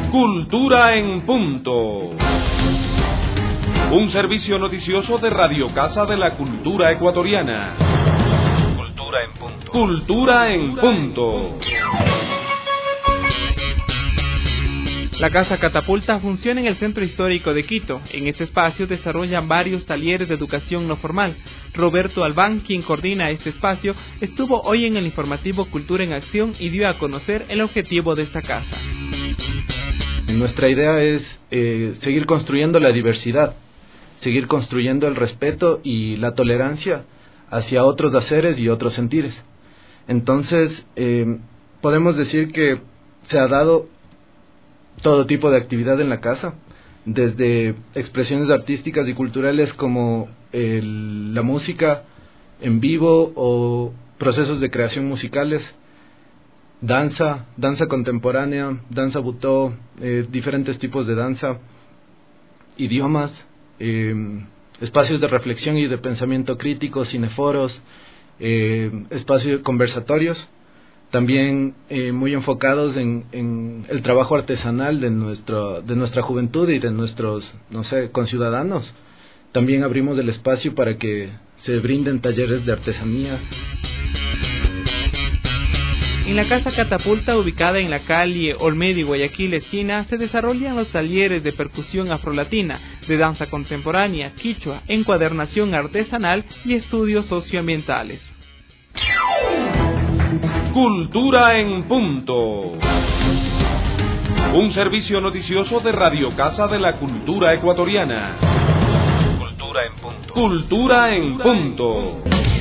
Cultura en Punto. Un servicio noticioso de Radio Casa de la Cultura Ecuatoriana. Cultura en Punto. Cultura en Punto. La Casa Catapulta funciona en el Centro Histórico de Quito. En este espacio desarrollan varios talleres de educación no formal. Roberto Albán, quien coordina este espacio, estuvo hoy en el informativo Cultura en Acción y dio a conocer el objetivo de esta casa. Nuestra idea es seguir construyendo la diversidad, seguir construyendo el respeto y la tolerancia hacia otros haceres y otros sentires. Entonces, podemos decir que se ha dado todo tipo de actividad en la casa, desde expresiones artísticas y culturales como la música en vivo o procesos de creación musicales, danza contemporánea, danza butó, diferentes tipos de danza, idiomas, espacios de reflexión y de pensamiento crítico, cineforos, espacios conversatorios, también muy enfocados en el trabajo artesanal de nuestra juventud y de nuestros, conciudadanos. También abrimos el espacio para que se brinden talleres de artesanía. En la Casa Catapulta, ubicada en la calle Olmedo y Guayaquil esquina, se desarrollan los talleres de percusión afrolatina, de danza contemporánea, quichua, encuadernación artesanal y estudios socioambientales. Cultura en Punto. Un servicio noticioso de Radio Casa de la Cultura Ecuatoriana. Cultura en Punto. Cultura en Punto.